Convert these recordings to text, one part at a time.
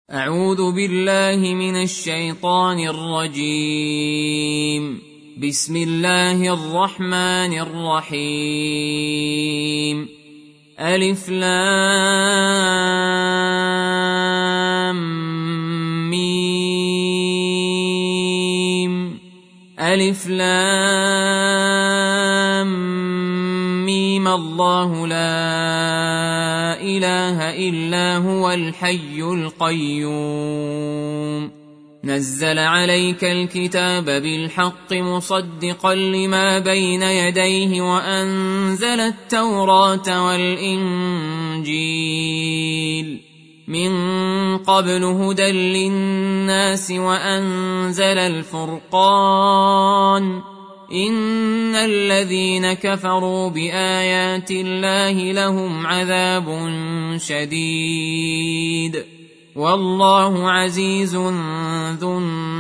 أعوذ بالله من الشيطان الرجيم. بسم الله الرحمن الرحيم. ألف لام ميم. ألف لام ميم. الله لا إله إلا هو الحي القيوم. نزل عليك الكتاب بالحق مصدقا لما بين يديه وأنزل التوراة والإنجيل من قبل هدى للناس وأنزل الفرقان. إن الذين كفروا بآيات الله لهم عذاب شديد والله عزيز ذو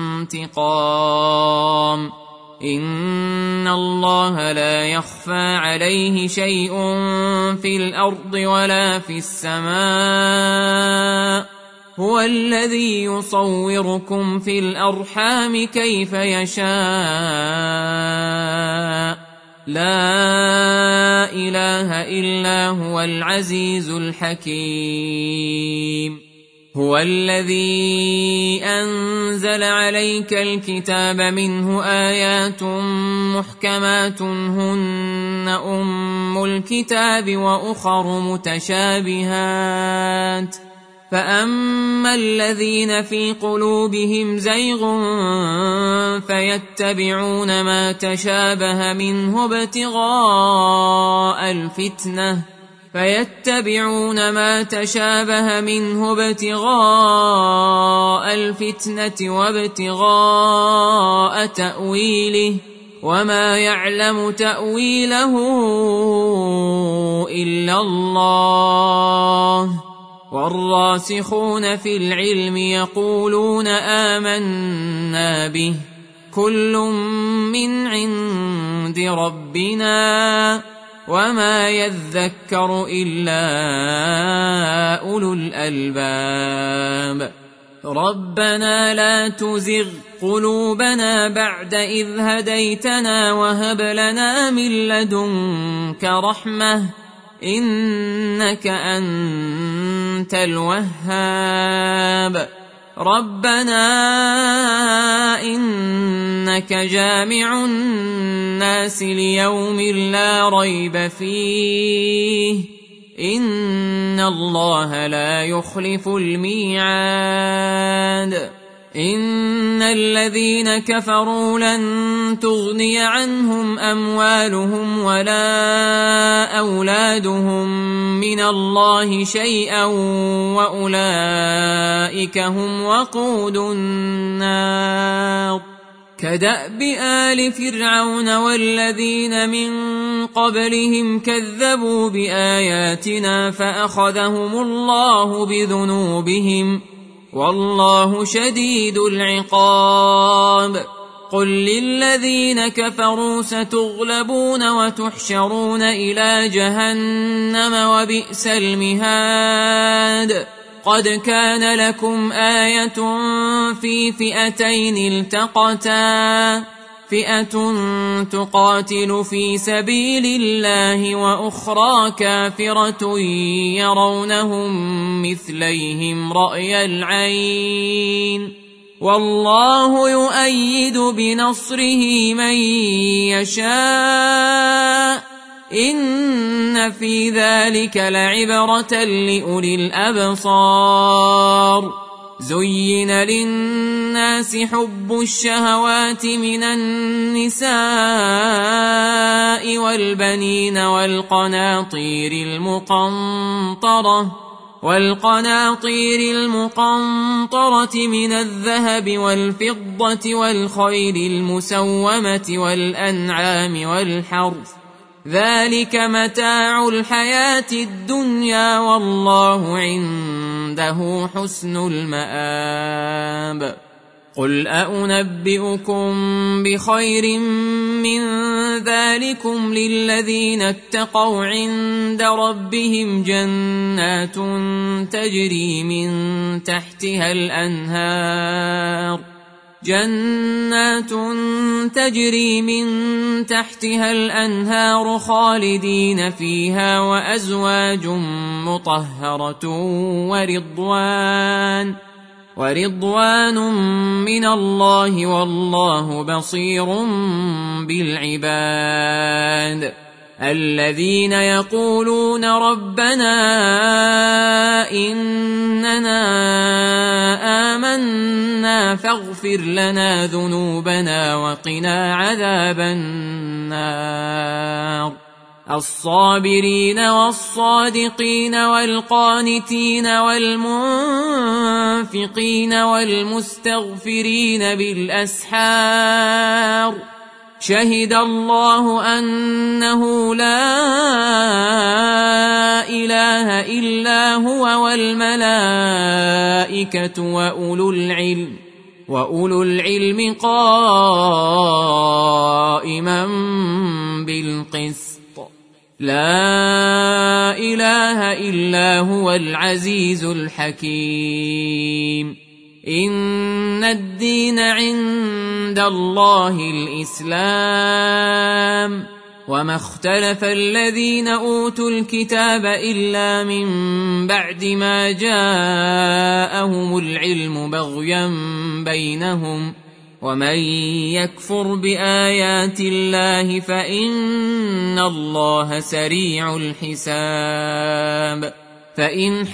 انتقام. إن الله لا يخفى عليه شيء في الأرض ولا في السماء. هو الذي يصوركم في الأرحام كيف يشاء. لا إله إلا هو العزيز الحكيم. هو الذي أنزل عليك الكتاب منه آيات محكمات هن أم الكتاب وأخر متشابهات. فأما الذين في قلوبهم زيغ فيتبعون ما تشابه منه ابتغاء الفتنة وابتغاء تأويله وما يعلم تأويله إلا الله. والراسخون في العلم يقولون آمنا به كل من عند ربنا وما يذكر إلا أولو الألباب. ربنا لا تزغ قلوبنا بعد إذ هديتنا وهب لنا من لدنك رحمة إنك أنت الوهاب. ربنا إنك جامع الناس ليوم لا ريب فيه إن الله لا يخلف الميعاد. إن الذين كفروا لن تغني عنهم أموالهم ولا أولادهم من الله شيئا وأولئك هم وقود النار. كدأب آل فرعون والذين من قبلهم كذبوا بآياتنا فأخذهم الله بذنوبهم والله شديد العقاب. قل للذين كفروا ستغلبون وتحشرون إلى جهنم وبئس المهاد. قد كان لكم آية في فئتين التقتا فئة تقاتل في سبيل الله وأخرى كافرة يرونهم مثليهم رأي العين والله يؤيد بنصره من يشاء. إن في ذلك لعبرة لأولي الأبصار. زين للناس حب الشهوات من النساء والبنين والقناطير المقنطرة من الذهب والفضة والخيل المسومة والأنعام والحرث ذلك متاع الحياة الدنيا والله عنده حسن المآب. قل أنبئكم بخير من ذلكم للذين اتقوا عند ربهم جنات تجري من تحتها الأنهار خالدين فيها وأزواج مطهرة ورضوان من الله والله بصير بالعباد الذين يقولون ربنا إننا آمنا فاغفر لنا ذنوبنا وقنا عذاب النار الصابرين والصادقين والقانتين والمنفقين والمستغفرين بالأسحار شهد الله أنه لا إله إلا هو والملائكة وأولو العلم قائما بالقسط لا إله إلا هو العزيز الحكيم إن الدين عند الله الإسلام وما اختلف الذين أوتوا الكتاب إلا من بعد ما جاءهم العلم بغيا بينهم ومن يكفر بآيات الله فإن الله سريع الحساب فإن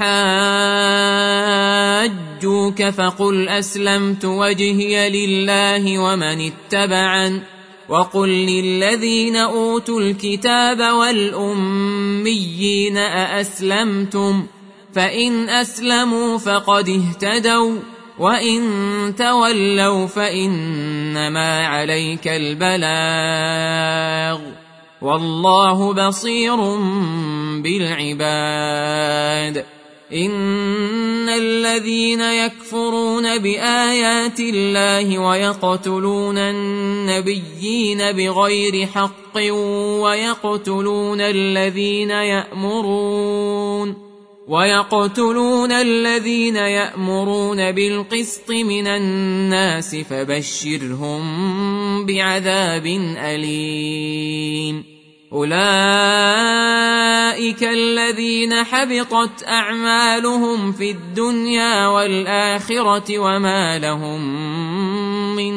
حاجوك فقل أسلمت وجهي لله ومن اتبعن وقل للذين أوتوا الكتاب والأميين أأسلمتم فإن أسلموا فقد اهتدوا وإن تولوا فإنما عليك البلاغ والله بصير بالعباد إن الذين يكفرون بآيات الله ويقتلون النبيين بغير حق ويقتلون الذين يأمرون بالقسط من الناس فبشرهم بعذاب أليم أولئك الذين حبطت أعمالهم في الدنيا والآخرة وما لهم من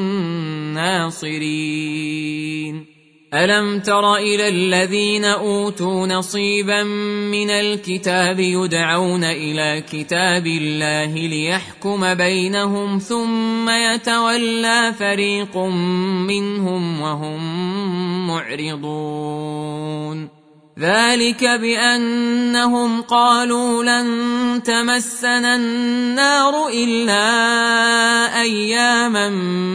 ناصرين ألم تر إلى الذين أوتوا نصيبا من الكتاب يدعون إلى كتاب الله ليحكم بينهم ثم يتولى فريق منهم وهم معرضون ذلك بأنهم قالوا لن تمسنا النار إلا أياما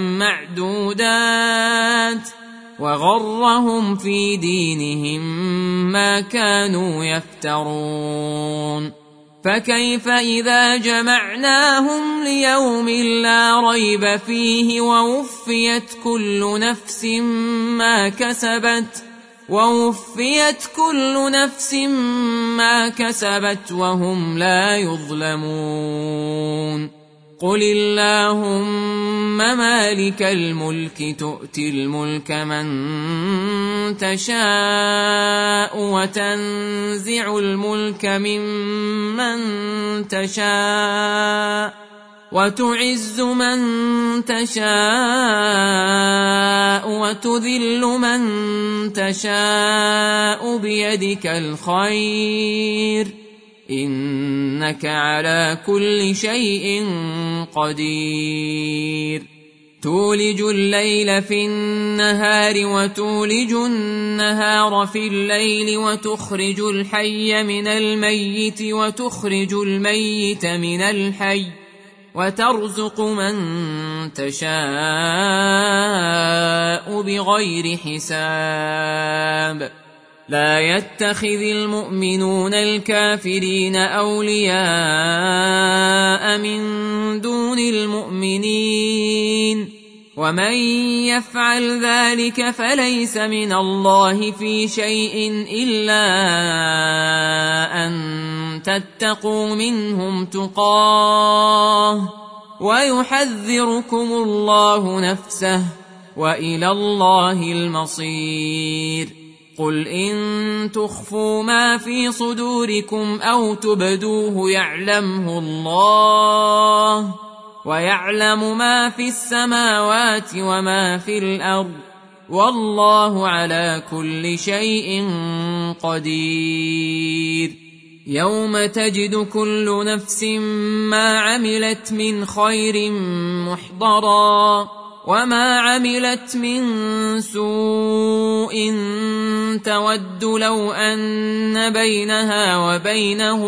معدودات وغرهم في دينهم ما كانوا يفترون فكيف إذا جمعناهم ليوم لا ريب فيه ووفيت كل نفس ما كسبت وهم لا يظلمون قل اللهم مالك الملك تؤتي الملك من تشاء وتنزع الملك ممن تشاء وتعز من تشاء وتذل من تشاء بيدك الخير إنك على كل شيء قدير تولج الليل في النهار وتولج النهار في الليل وتخرج الحي من الميت وتخرج الميت من الحي وترزق من تشاء بغير حساب لا يتخذ المؤمنون الكافرين أولياء من دون المؤمنين ومن يفعل ذلك فليس من الله في شيء إلا أن تتقوا منهم تقاه ويحذركم الله نفسه وإلى الله المصير. قل إن تخفوا ما في صدوركم أو تبدوه يعلمه الله ويعلم ما في السماوات وما في الأرض والله على كل شيء قدير. يوم تجد كل نفس ما عملت من خير محضرا وما عملت من سوء تود لو أن بينها وبينه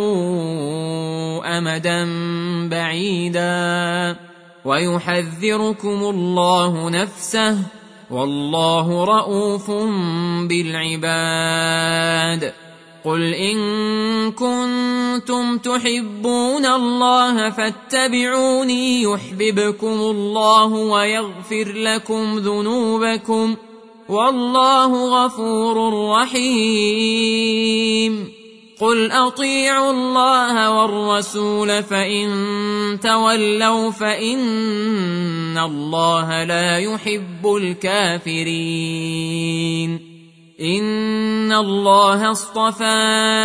أمدا بعيدا ويحذركم الله نفسه والله رءوف بالعباد. قل إن كنتم تحبون الله فاتبعوني يحببكم الله ويغفر لكم ذنوبكم والله غفور رحيم. قل أطيعوا الله والرسول فإن تولوا فإن الله لا يحب الكافرين. إن الله اصطفى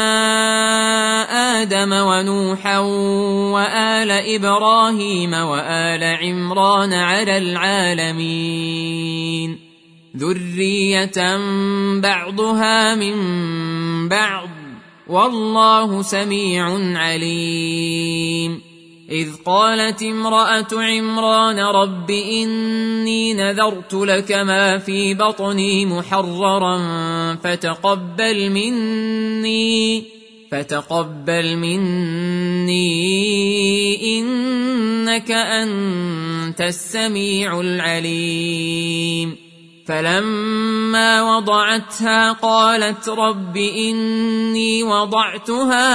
آدم ونوحا وآل إبراهيم وآل عمران على العالمين ذرية بعضها من بعض والله سميع عليم. إذ قالت امرأة عمران رب إني نذرت لك ما في بطني محررا فتقبل مني إنك أنت السميع العليم. فلما وضعتها قالت رب إني وضعتها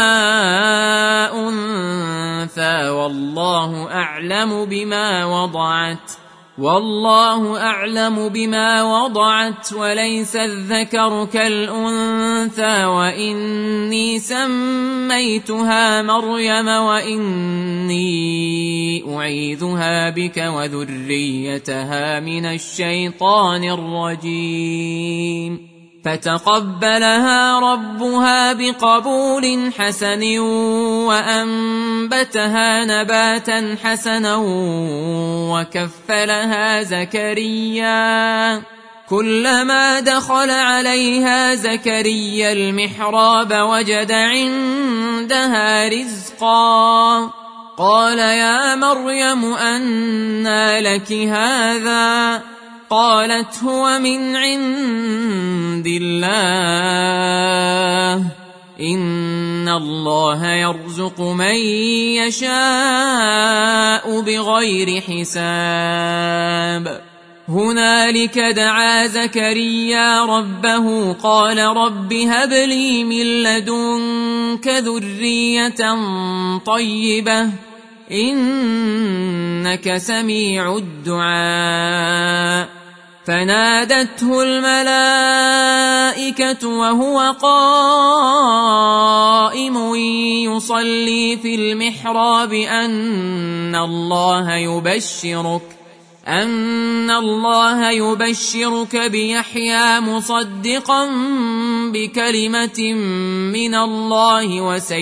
أنثى والله أعلم بما وضعت وليس الذكر كالأنثى وإني سميتها مريم وإني أعيذها بك وذريتها من الشيطان الرجيم. فتقبلها ربها بقبول حسن وأنبتها نباتا حسنا وكفلها زكريا. كلما دخل عليها زكريا المحراب وجد عندها رزقا قال يا مريم أنى لك هذا؟ قالت هو من عند الله إن الله يرزق من يشاء بغير حساب. هنالك دعا زكريا ربه قال رب هب لي من لدنك ذرية طيبة إنك سميع الدعاء. فنادته الملائكة وهو قائم يصلي في المحراب أن الله يبشرك بيحيى مصدقا بكلمة من الله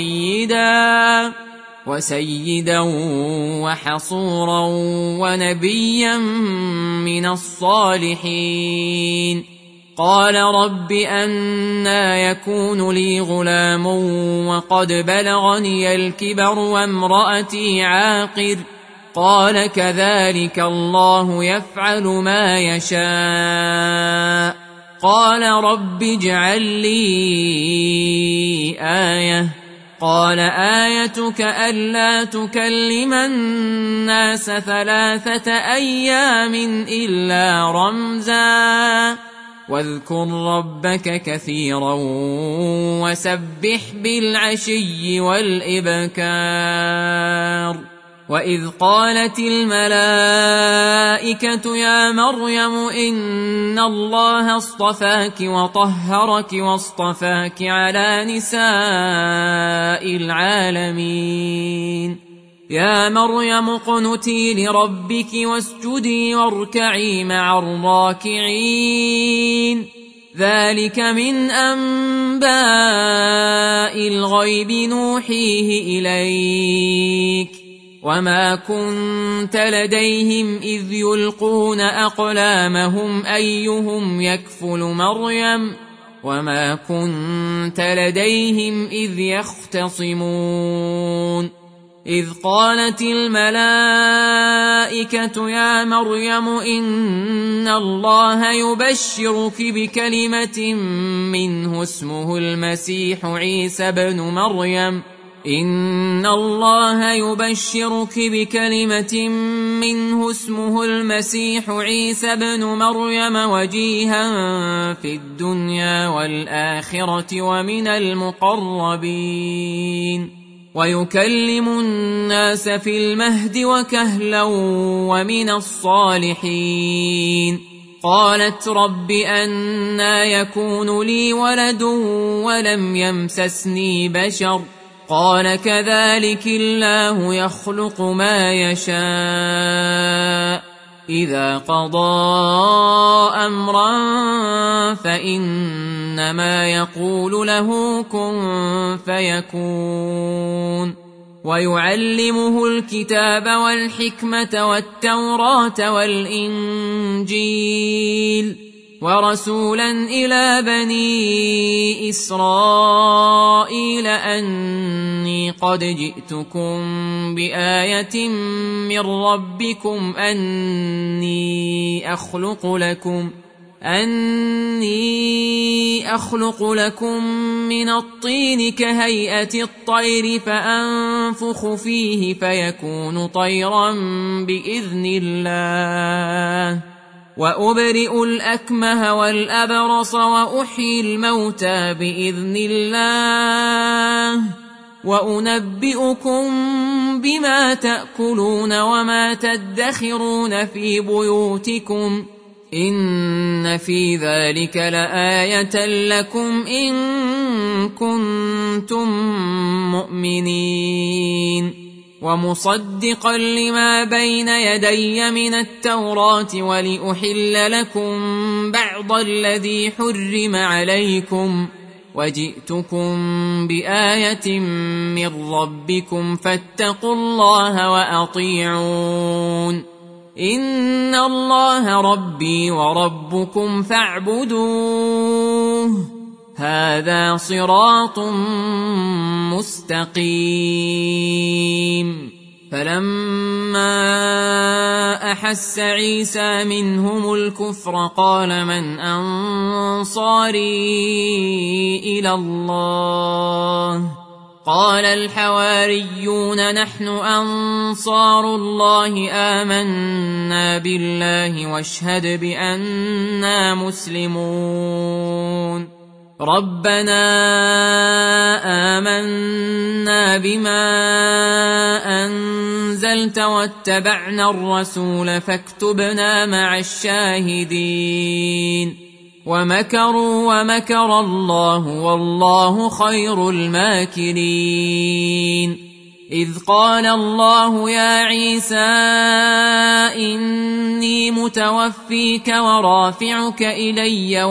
وسيدا وحصورا ونبيا من الصالحين. قال رب أنى يكون لي غلام وقد بلغني الكبر وامرأتي عاقر؟ قال كذلك الله يفعل ما يشاء. قال رب اجعل لي آية. قال آيتك ألا تكلم الناس 3 أيام إلا رمزا واذكر ربك كثيرا وسبح بالعشي والإبكار وإذ قالت الملائكة يا مريم إن الله اصطفاك وطهرك واصطفاك على نساء العالمين يا مريم اقنتي لربك واسجدي واركعي مع الراكعين ذلك من أنباء الغيب نوحيه إليك وما كنت لديهم إذ يلقون أقلامهم أيهم يكفل مريم وما كنت لديهم إذ يختصمون إذ قالت الملائكة يا مريم إن الله يبشرك بكلمة منه اسمه المسيح عيسى بن مريم إن الله يبشرك بكلمة منه اسمه المسيح عيسى بن مريم وجيها في الدنيا والآخرة ومن المقربين ويكلم الناس في المهد وكهلا ومن الصالحين قالت رب أنى يكون لي ولد ولم يمسسني بشر قال كذلك الله يخلق ما يشاء إذا قضى أمرا فإنما يقول له كن فيكون ويعلمه الكتاب والحكمة والتوراة والإنجيل ورسولا إلى بني إسرائيل أني قد جئتكم بآية من ربكم أني أخلق لكم من الطين كهيئة الطير فأنفخ فيه فيكون طيرا بإذن الله وأبرئ الأكمه والأبرص وأحيي الموتى بإذن الله وأنبئكم بما تأكلون وما تدخرون في بيوتكم إن في ذلك لآية لكم إن كنتم مؤمنين ومصدقا لما بين يدي من التوراة ولأحل لكم بعض الذي حرم عليكم وجئتكم بآية من ربكم فاتقوا الله وأطيعون إن الله ربي وربكم فاعبدوه هذا صراط مستقيم فلما أحس عيسى منهم الكفر قال من أنصاري إلى الله قال الحواريون نحن أنصار الله آمنا بالله واشهد بأننا مسلمون ربنا آمنا بما أنزلت واتبعنا الرسول فاكتبنا مع الشاهدين ومكروا ومكر الله والله خير الماكرين إذ قال الله يا عيسى إني متوفيك ورافعك إلي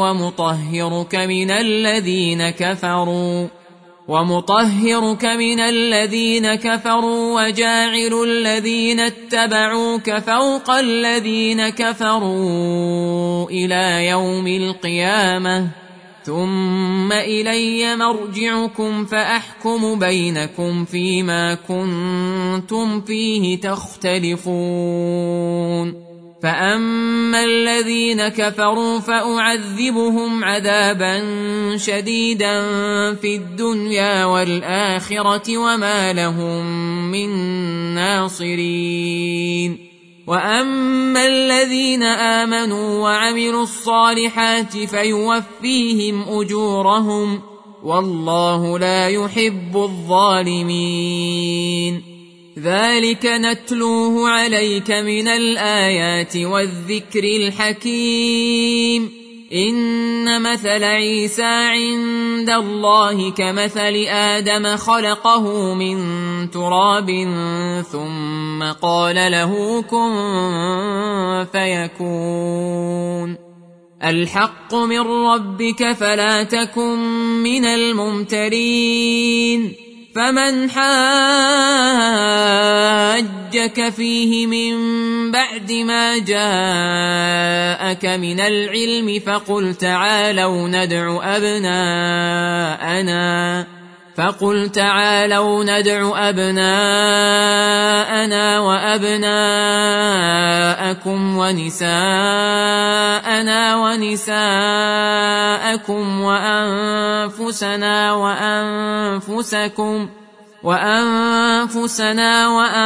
ومطهرك من الذين كفروا وجاعل الذين اتبعوك فوق الذين كفروا إلى يوم القيامة ثم إلي مرجعكم فأحكم بينكم فيما كنتم فيه تختلفون فأما الذين كفروا فأعذبهم عذابا شديدا في الدنيا والآخرة وما لهم من ناصرين وأما الذين آمنوا وعملوا الصالحات فيوفيهم أجورهم والله لا يحب الظالمين. ذلك نتلوه عليك من الآيات والذكر الحكيم. إن مثل عيسى عند الله كمثل آدم خلقه من تراب ثم قال له كن فيكون. الحق من ربك فلا تكن من الممترين. فمن حاجك فيه من بعد ما جاءك من العلم فقل تعالوا ندع أبناءنا وأبناءكم ونساءنا ونساءكم وأنفسنا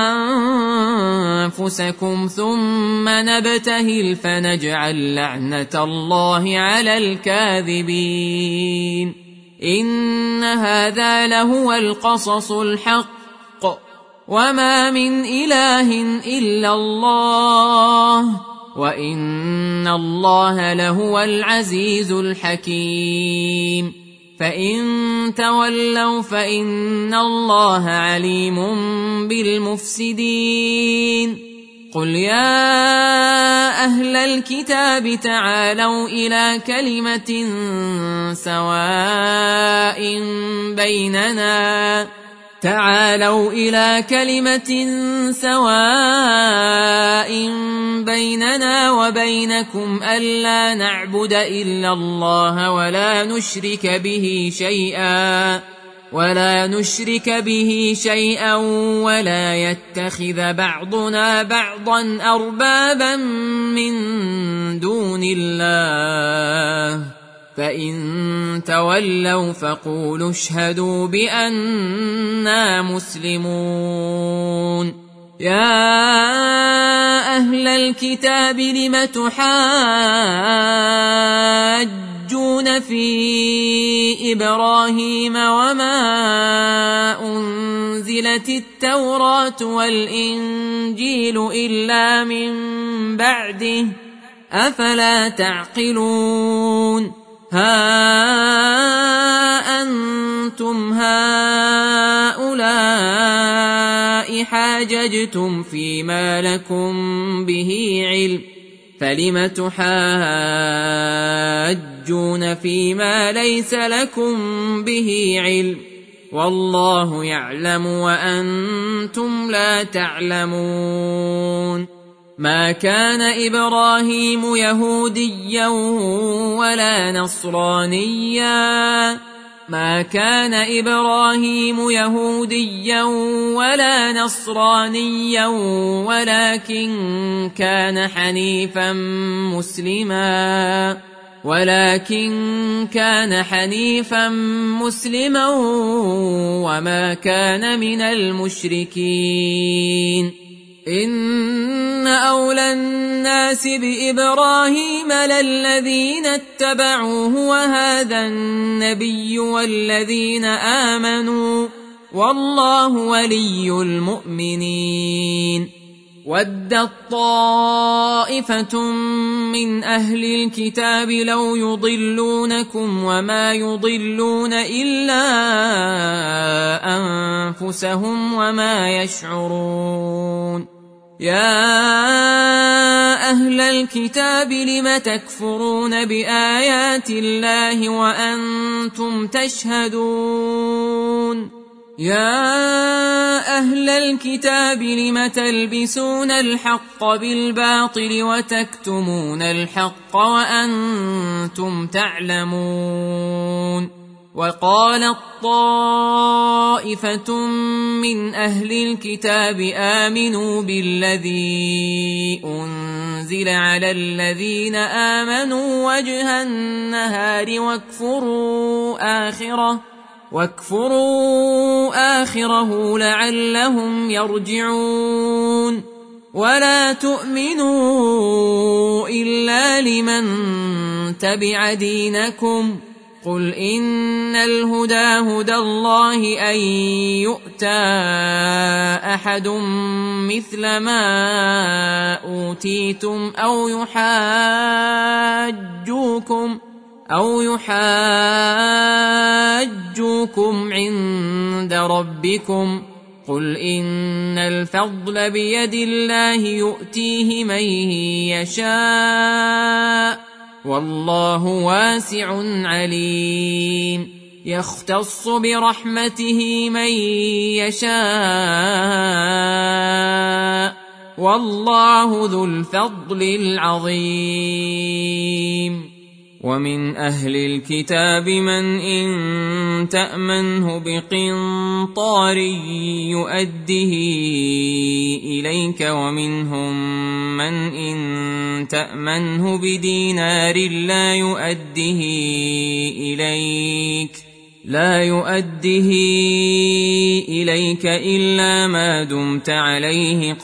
وأنفسكم ثم نبتهل فنجعل لعنة الله على الكاذبين. إن هذا لهو القصص الحق وما من إله إلا الله وإن الله لهو العزيز الحكيم. فإن تولوا فإن الله عليم بالمفسدين. قل يا أهل الكتاب تعالوا إلى كلمة سواء بيننا وبينكم ألا نعبد إلا الله ولا نشرك به شيئا ولا يتخذ بعضنا بعضا أربابا من دون الله. فإن تولوا فقولوا اشهدوا بأننا مسلمون. يا أهل الكتاب لم تحاجون في إبراهيم وما أنزلت التوراة والإنجيل إلا من بعده أفلا تعقلون. ها أنتم هؤلاء حاججتم فيما لكم به علم فلم تحاجون فيما ليس لكم به علم والله يعلم وأنتم لا تعلمون. ما كان إبراهيم يهوديا ولا نصرانيا ولكن كان حنيفا مسلما وما كان من المشركين. إن أولى الناس بإبراهيم للذين اتبعوه وهذا النبي والذين آمنوا والله ولي المؤمنين. ودت طائفة من أهل الكتاب لو يضلونكم وما يضلون إلا أنفسهم وما يشعرون. يا أهل الكتاب لم تكفرون بآيات الله وأنتم تشهدون. يا أهل الكتاب لم تلبسون الحق بالباطل وتكتمون الحق وأنتم تعلمون. وقالت طائفة من أهل الكتاب آمنوا بالذي أنزل على الذين آمنوا وجه النهار واكفروا آخره لعلهم يرجعون. ولا تؤمنوا إلا لمن تبع دينكم قل إن الهدى هدى الله أن يؤتى أحد مثل ما أوتيتم أو يحاجوكم عند ربكم قل إن الفضل بيد الله يؤتيه من يشاء والله واسع عليم يختص برحمته من يشاء والله ذو الفضل العظيم ومن أهل الكتاب من إن تأمنه بقنطار يؤده إليك ومنهم من إن تأمنه بدينار لا يؤده إليك إلا ما دمت عليه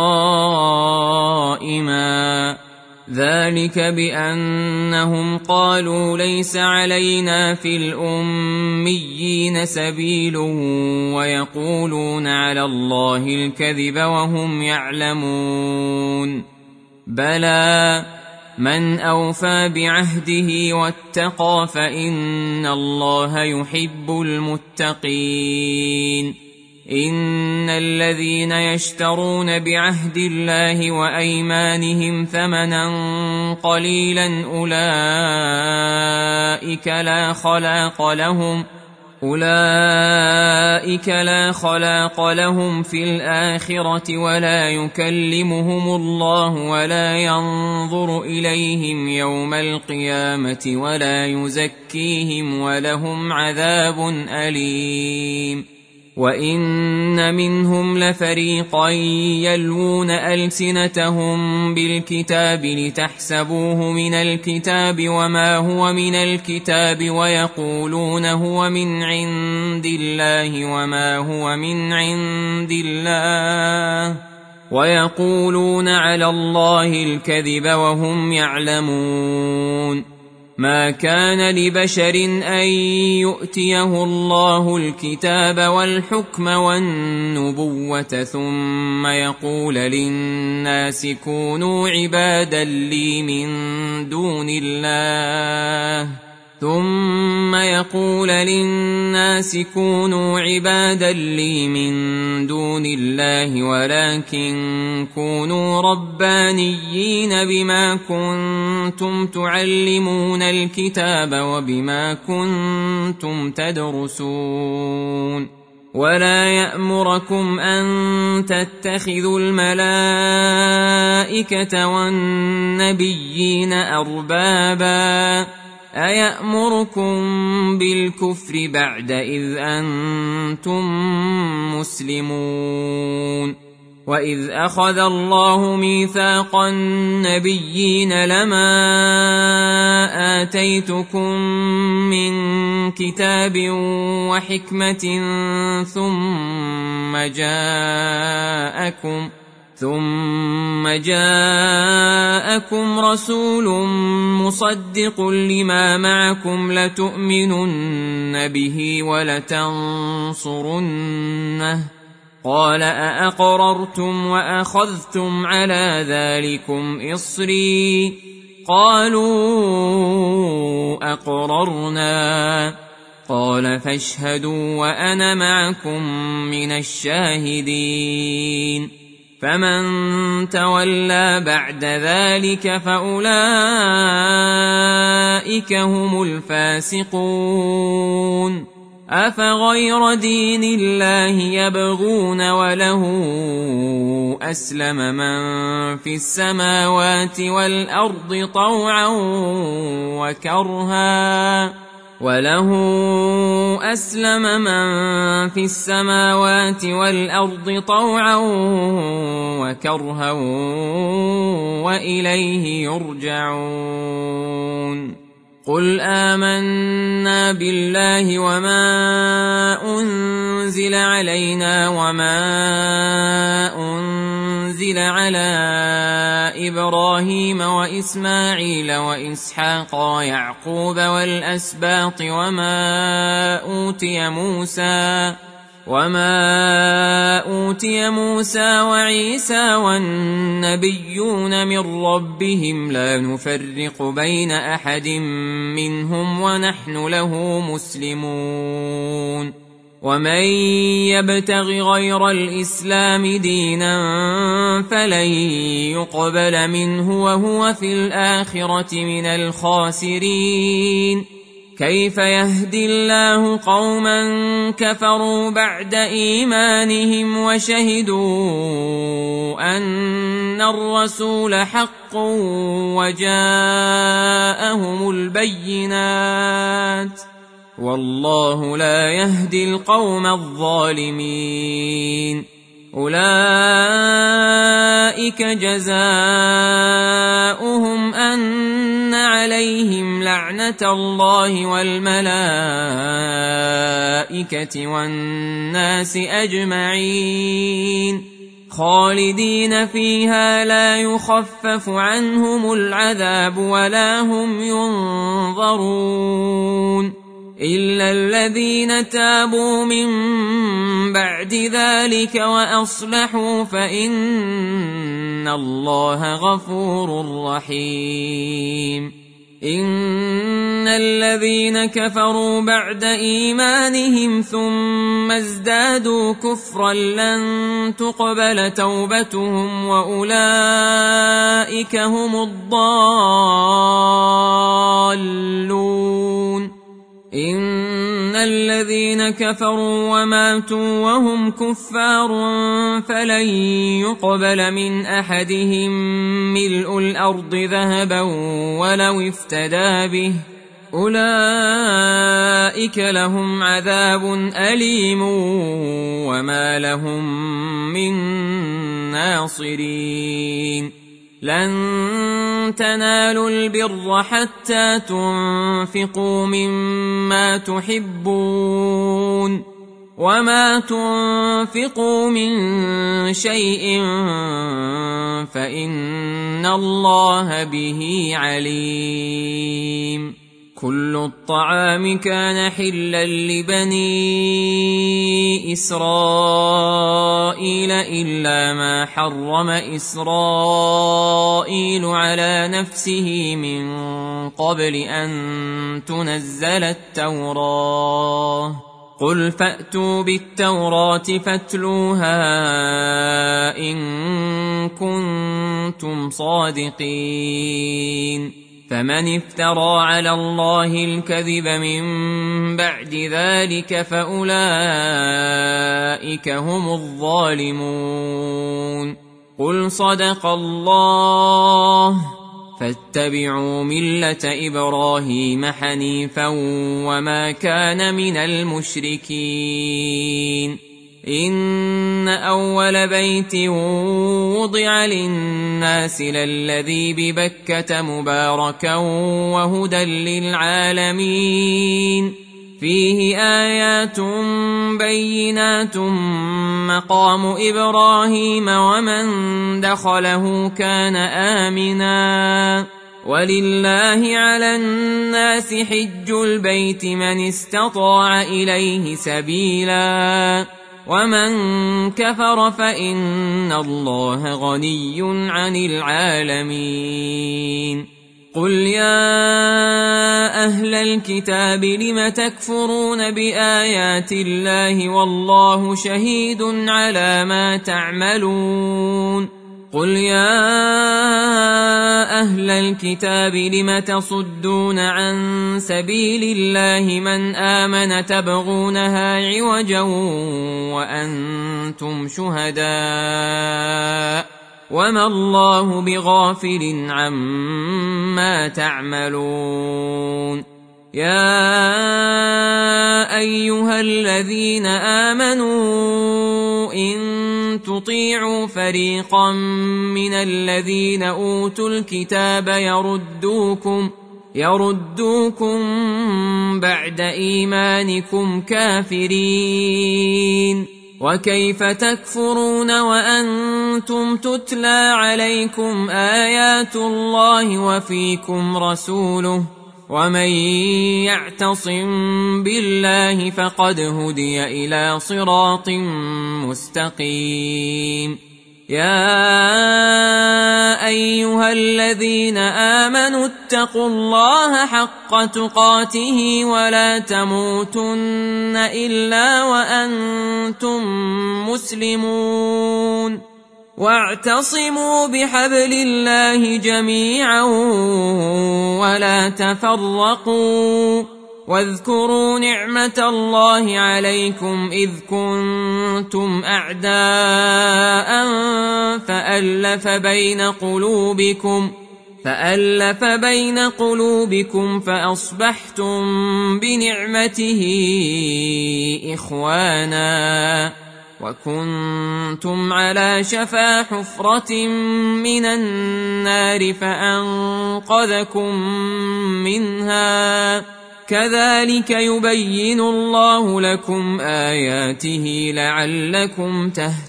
قائما ذلك بأنهم قالوا ليس علينا في الأميين سبيل ويقولون على الله الكذب وهم يعلمون بلى من أوفى بعهده واتقى فإن الله يحب المتقين إن الذين يشترون بعهد الله وأيمانهم ثمنا قليلا أولئك لا خلاق لهم في الآخرة ولا يكلمهم الله ولا ينظر إليهم يوم القيامة ولا يزكيهم ولهم عذاب أليم وإن منهم لفريقا يلوون ألسنتهم بالكتاب لتحسبوه من الكتاب وما هو من الكتاب ويقولون هو من عند الله وما هو من عند الله ويقولون على الله الكذب وهم يعلمون ما كان لبشر أن يؤتيه الله الكتاب والحكم والنبوة ثم يقول للناس كونوا عبادا لي من دون الله ولكن كونوا ربانيين بما كنتم تعلمون الكتاب وبما كنتم تدرسون ولا يأمركم أن تتخذوا الملائكة والنبيين أربابا أيأمركم بالكفر بعد إذ أنتم مسلمون وإذ أخذ الله ميثاق النبيين لما آتيتكم من كتاب وحكمة ثم جاءكم رسول مصدق لما معكم لتؤمنن به ولتنصرنه قال أأقررتم وأخذتم على ذلكم إصري قالوا أقررنا قال فاشهدوا وأنا معكم من الشاهدين فمن تولى بعد ذلك فأولئك هم الفاسقون أفغير دين الله يبغون وله أسلم من في السماوات والأرض طوعا وكرها وإليه يرجعون قل آمنا بالله وما أنزل علينا وما أنزل أنزل على إبراهيم وإسماعيل وإسحاق ويعقوب والأسباط وما أوتي موسى وعيسى والنبيون من ربهم لا نفرق بين أحد منهم ونحن له مسلمون ومن يبتغ غير الإسلام دينا فلن يقبل منه وهو في الآخرة من الخاسرين كيف يهدي الله قوما كفروا بعد إيمانهم وشهدوا أن الرسول حق وجاءهم البينات والله لا يهدي القوم الظالمين أولئك جزاؤهم أن عليهم لعنة الله والملائكة والناس أجمعين خالدين فيها لا يخفف عنهم العذاب ولا هم ينظرون إلا الذين تابوا من بعد ذلك وأصلحوا فإن الله غفور رحيم إن الذين كفروا بعد إيمانهم ثم ازدادوا كفرا لن تقبل توبتهم وأولئك هم الضالون إن الذين كفروا وماتوا وهم كفار فلن يقبل من أحدهم ملء الأرض ذهبا ولو افتدى به أولئك لهم عذاب أليم وما لهم من ناصرين لن تنالوا البر حتى تنفقوا مما تحبون وما تنفقوا من شيء فإن الله به عليم كل الطعام كان حلا لبني إسرائيل إلا ما حرم إسرائيل على نفسه من قبل أن تنزل التوراة قل فأتوا بالتوراة فاتلوها إن كنتم صادقين فمن افترى على الله الكذب من بعد ذلك فأولئك هم الظالمون قل صدق الله فاتبعوا ملة إبراهيم حنيفا وما كان من المشركين إن أول بيت وضع للناس للذي ببكة مباركا وهدى للعالمين فيه آيات بينات مقام إبراهيم ومن دخله كان آمنا ولله على الناس حج البيت من استطاع إليه سبيلا ومن كفر فإن الله غني عن العالمين قل يا أهل الكتاب لم تكفرون بآيات الله والله شهيد على ما تعملون قل يا أهل الكتاب لم تصدون عن سبيل الله من آمن تبغونها عوجا وأنتم شهداء وما الله بغافل عما تعملون يا أيها الذين آمنوا إن تطيعوا فريقا من الذين أوتوا الكتاب يردوكم بعد إيمانكم كافرين وكيف تكفرون وأنتم تتلى عليكم آيات الله وفيكم رسوله ومن يعتصم بالله فقد هدي إلى صراط مستقيم. يا أيها الذين آمنوا اتقوا الله حق تقاته ولا تموتن إلا وأنتم مسلمون واعتصموا بحبل الله جميعا ولا تفرقوا واذكروا نعمة الله عليكم إذ كنتم أعداء فألف بين قلوبكم فأصبحتم بنعمته إخوانا وكنتم على شفا حفرة من النار فأنقذكم منها كذلك يبين الله لكم آياته لعلكم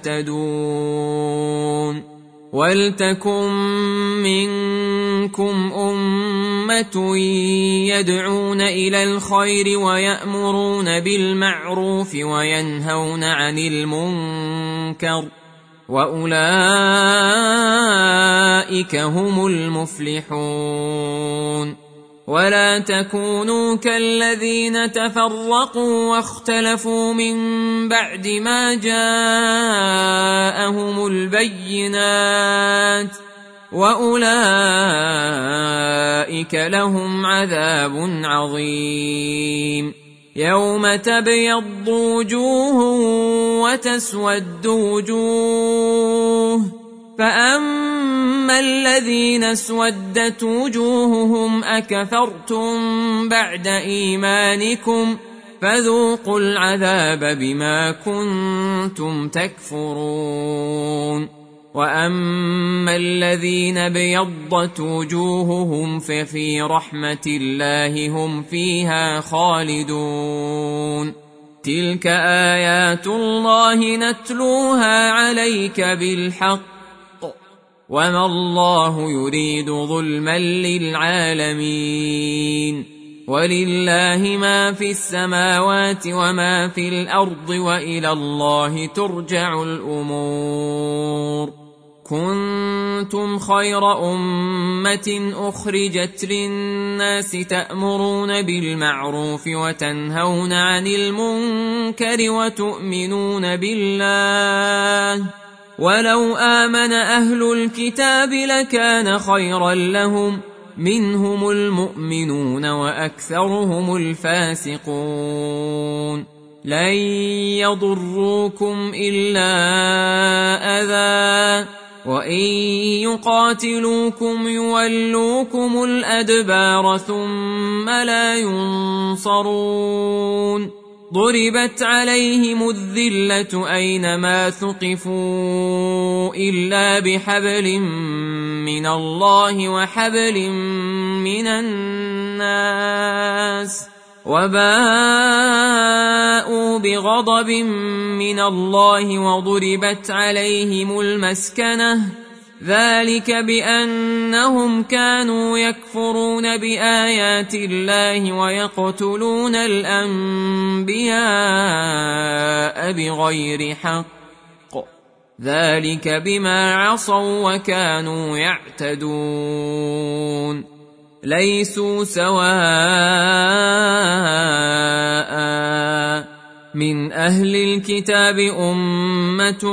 تهتدون. ولتكن منكم أمة يدعون إلى الخير ويأمرون بالمعروف وينهون عن المنكر وأولئك هم المفلحون. ولا تكونوا كالذين تفرقوا واختلفوا من بعد ما جاءهم البينات وأولئك لهم عذاب عظيم. يوم تبيض وجوه وتسود وجوه فأما الذين اسودت وجوههم أكفرتم بعد إيمانكم فذوقوا العذاب بما كنتم تكفرون. وأما الذين ابيضت وجوههم ففي رحمة الله هم فيها خالدون. تلك آيات الله نتلوها عليك بالحق وما الله يريد ظلما للعالمين. ولله ما في السماوات وما في الأرض وإلى الله ترجع الأمور. كنتم خير أمة أخرجت للناس تأمرون بالمعروف وتنهون عن المنكر وتؤمنون بالله ولو آمن أهل الكتاب لكان خيرا لهم منهم المؤمنون وأكثرهم الفاسقون. لن يضروكم إلا أذى وإن يقاتلوكم يولوكم الأدبار ثم لا ينصرون. ضربت عليهم الذلة أينما ثقفوا إلا بحبل من الله وحبل من الناس وباءوا بغضب من الله وضربت عليهم المسكنة ذلك بأنهم كانوا يكفرون بآيات الله ويقتلون الأنبياء بغير حق ذلك بما عصوا وكانوا يعتدون. ليسوا سواء من أهل الكتاب أمة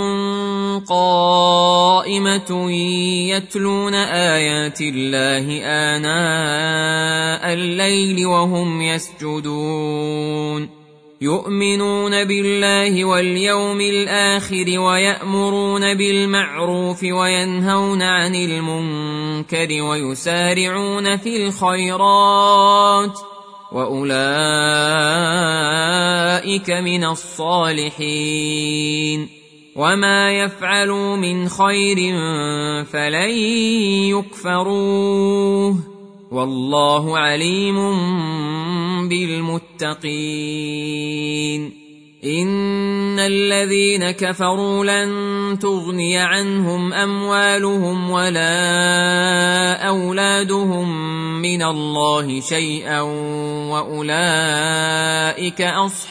قائمة يتلون آيات الله آناء الليل وهم يسجدون يؤمنون بالله واليوم الآخر ويأمرون بالمعروف وينهون عن المنكر ويسارعون في الخيرات وأولئك من الصالحين. وما يفعلوا من خير فلن يكفروه والله عليم بالمتقين. إن الذين كفروا لن تغني عنهم أموالهم ولا أولادهم من الله شيئا وأولئك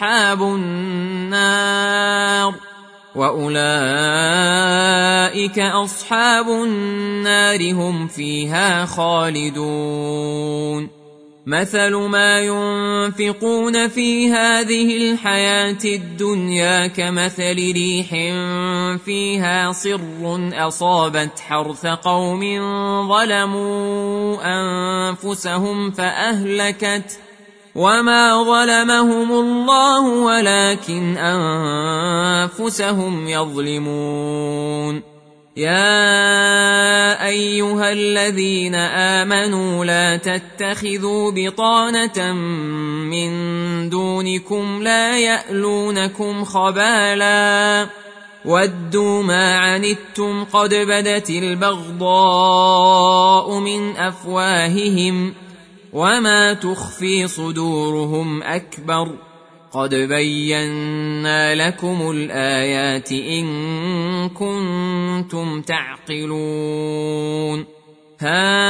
أصحاب النار هم فيها خالدون مثل ما ينفقون في هذه الحياة الدنيا كمثل ريح فيها صر أصابت حرث قوم ظلموا أنفسهم فأهلكت وما ظلمهم الله ولكن أنفسهم يظلمون يا أيها الذين آمنوا لا تتخذوا بطانة من دونكم لا يألونكم خبالا ودوا ما عنتم قد بدت البغضاء من أفواههم وما تخفي صدورهم أكبر قد بينا لكم الآيات إن كنتم تعقلون ها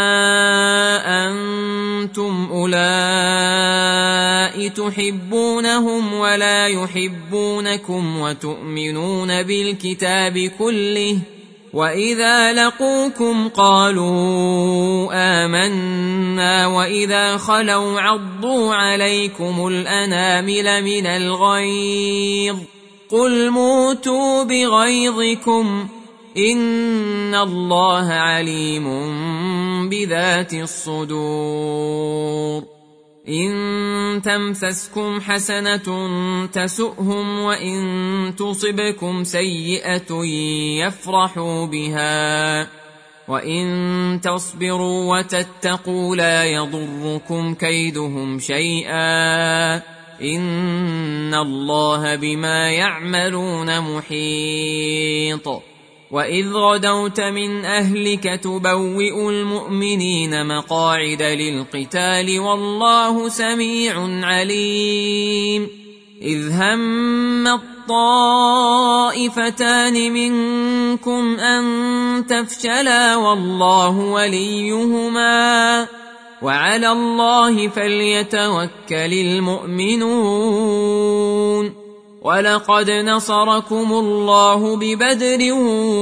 أنتم أولئك تحبونهم ولا يحبونكم وتؤمنون بالكتاب كله وإذا لقوكم قالوا آمنا وإذا خلوا عضوا عليكم الأنامل من الغيظ قل موتوا بغيظكم إن الله عليم بذات الصدور إن تمسسكم حسنة تسؤهم وإن تصبكم سيئة يفرحوا بها وإن تصبروا وتتقوا لا يضركم كيدهم شيئا إن الله بما يعملون محيط وإذ غدوت من أهلك تبوئ المؤمنين مقاعد للقتال والله سميع عليم إذ هم الطائفتان منكم أن تفشلا والله وليهما وعلى الله فليتوكل المؤمنون ولقد نصركم الله ببدر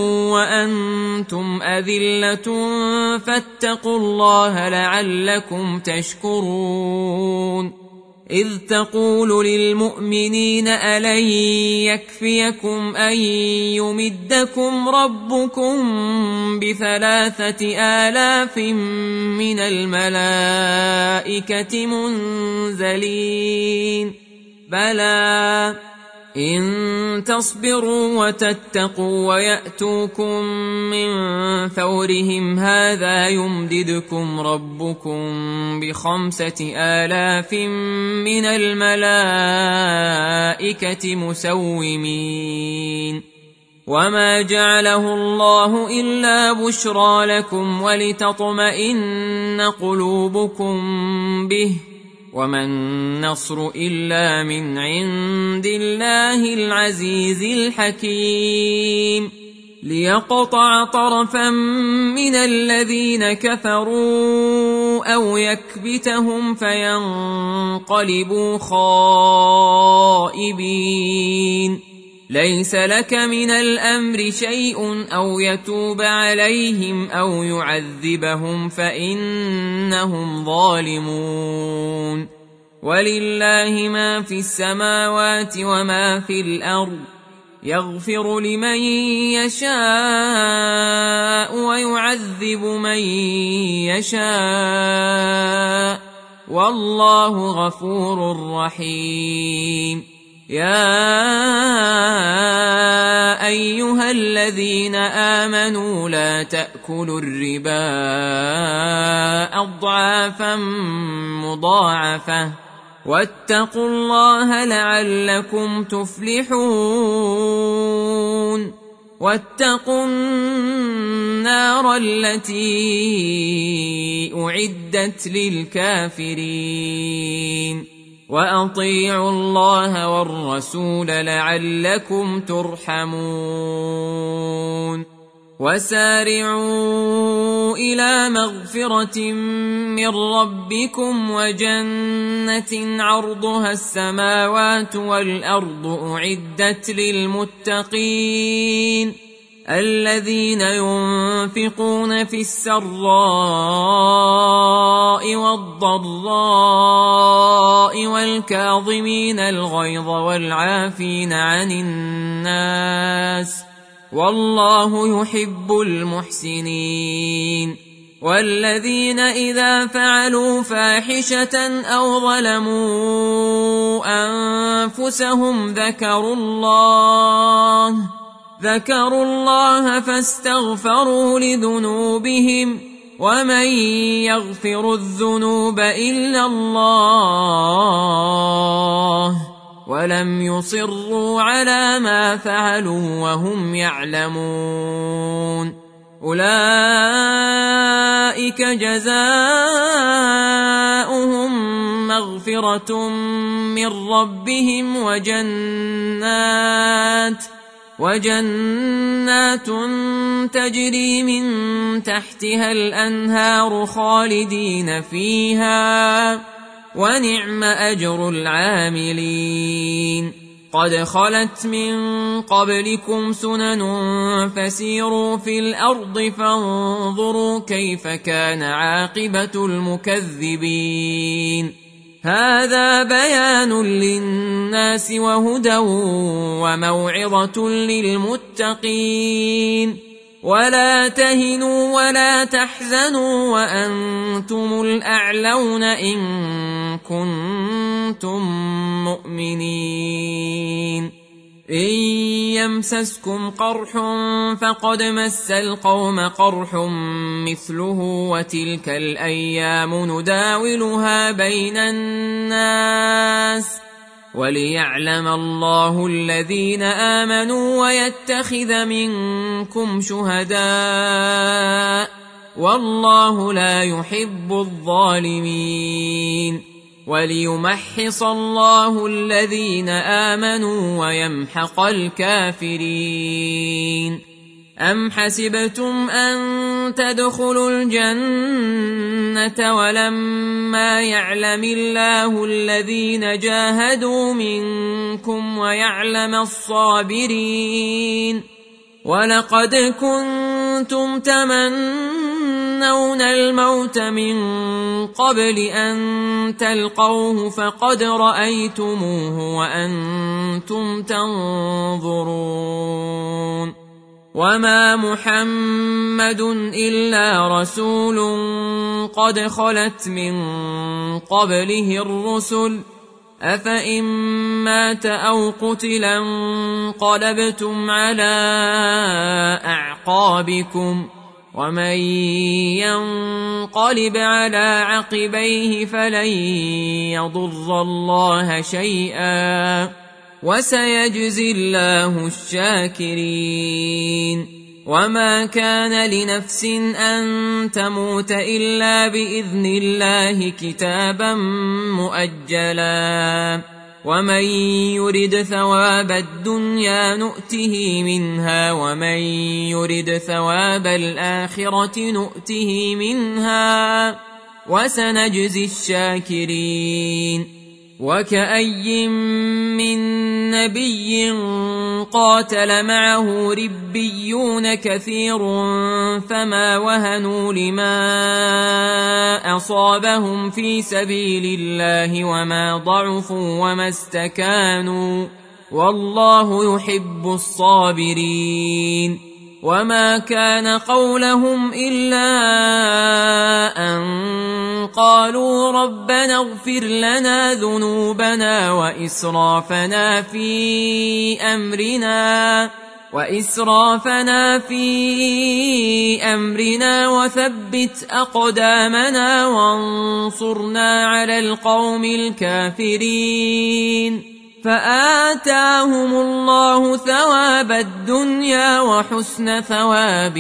وأنتم أذلة فاتقوا الله لعلكم تشكرون إذ تقول للمؤمنين ألن يكفيكم أن يمدكم ربكم ب3,000 من الملائكة منزلين بلى إن تصبروا وتتقوا ويأتوكم من فورهم هذا يمددكم ربكم ب5,000 من الملائكة مسومين وما جعله الله إلا بشرى لكم ولتطمئن قلوبكم به وما النصر إلا من عند الله العزيز الحكيم ليقطع طرفا من الذين كفروا أو يكبتهم فينقلبوا خائبين ليس لك من الأمر شيء أو يتوب عليهم أو يعذبهم فإنهم ظالمون ولله ما في السماوات وما في الأرض يغفر لمن يشاء ويعذب من يشاء والله غفور رحيم يا أيها الذين آمنوا لا تأكلوا الربا أضعافا مضاعفة واتقوا الله لعلكم تفلحون واتقوا النار التي أعدت للكافرين وأطيعوا الله والرسول لعلكم ترحمون وسارعوا إلى مغفرة من ربكم وجنة عرضها السماوات والأرض أعدت للمتقين الذين ينفقون في السراء والضراء والكاظمين الغيظ والعافين عن الناس والله يحب المحسنين والذين إذا فعلوا فاحشة أو ظلموا أنفسهم ذكروا الله فاستغفروا لذنوبهم ومن يغفر الذنوب إلا الله ولم يصروا على ما فعلوا وهم يعلمون أولئك جزاؤهم مغفرة من ربهم وجنات تجري من تحتها الأنهار خالدين فيها ونعم أجر العاملين قد خلت من قبلكم سنن فسيروا في الأرض فانظروا كيف كان عاقبة المكذبين هذا بيان للناس وهدى وموعظة للمتقين ولا تهنوا ولا تحزنوا وأنتم الأعلون إن كنتم مؤمنين إن يمسسكم قرح فقد مس القوم قرح مثله وتلك الأيام نداولها بين الناس وليعلم الله الذين آمنوا ويتخذ منكم شهداء والله لا يحب الظالمين وليمحص الله الذين آمنوا ويمحق الكافرين أم حسبتم أن تدخلوا الجنة ولما يعلم الله الذين جاهدوا منكم ويعلم الصابرين ولقد كنتم تمنون الموت من قبل أن تلقوه فقد رأيتموه وأنتم تنظرون وما محمد إلا رسول قد خلت من قبله الرسل أفإن مات أو قتل انقلبتم على أعقابكم ومن ينقلب على عقبيه فلن يضر الله شيئا وسيجزي الله الشاكرين وما كان لنفس أن تموت إلا بإذن الله كتابا مؤجلا ومن يرد ثواب الدنيا نؤته منها ومن يرد ثواب الآخرة نؤته منها وسنجزي الشاكرين وكأي من نبي قاتل معه ربيون كثير فما وهنوا لما أصابهم في سبيل الله وما ضعفوا وما استكانوا والله يحب الصابرين وما كان قولهم إلا أن قالوا ربنا اغفر لنا ذنوبنا وإسرافنا في أمرنا وثبت أقدامنا وانصرنا على القوم الكافرين فآتاهم الله ثواب الدنيا وحسن ثواب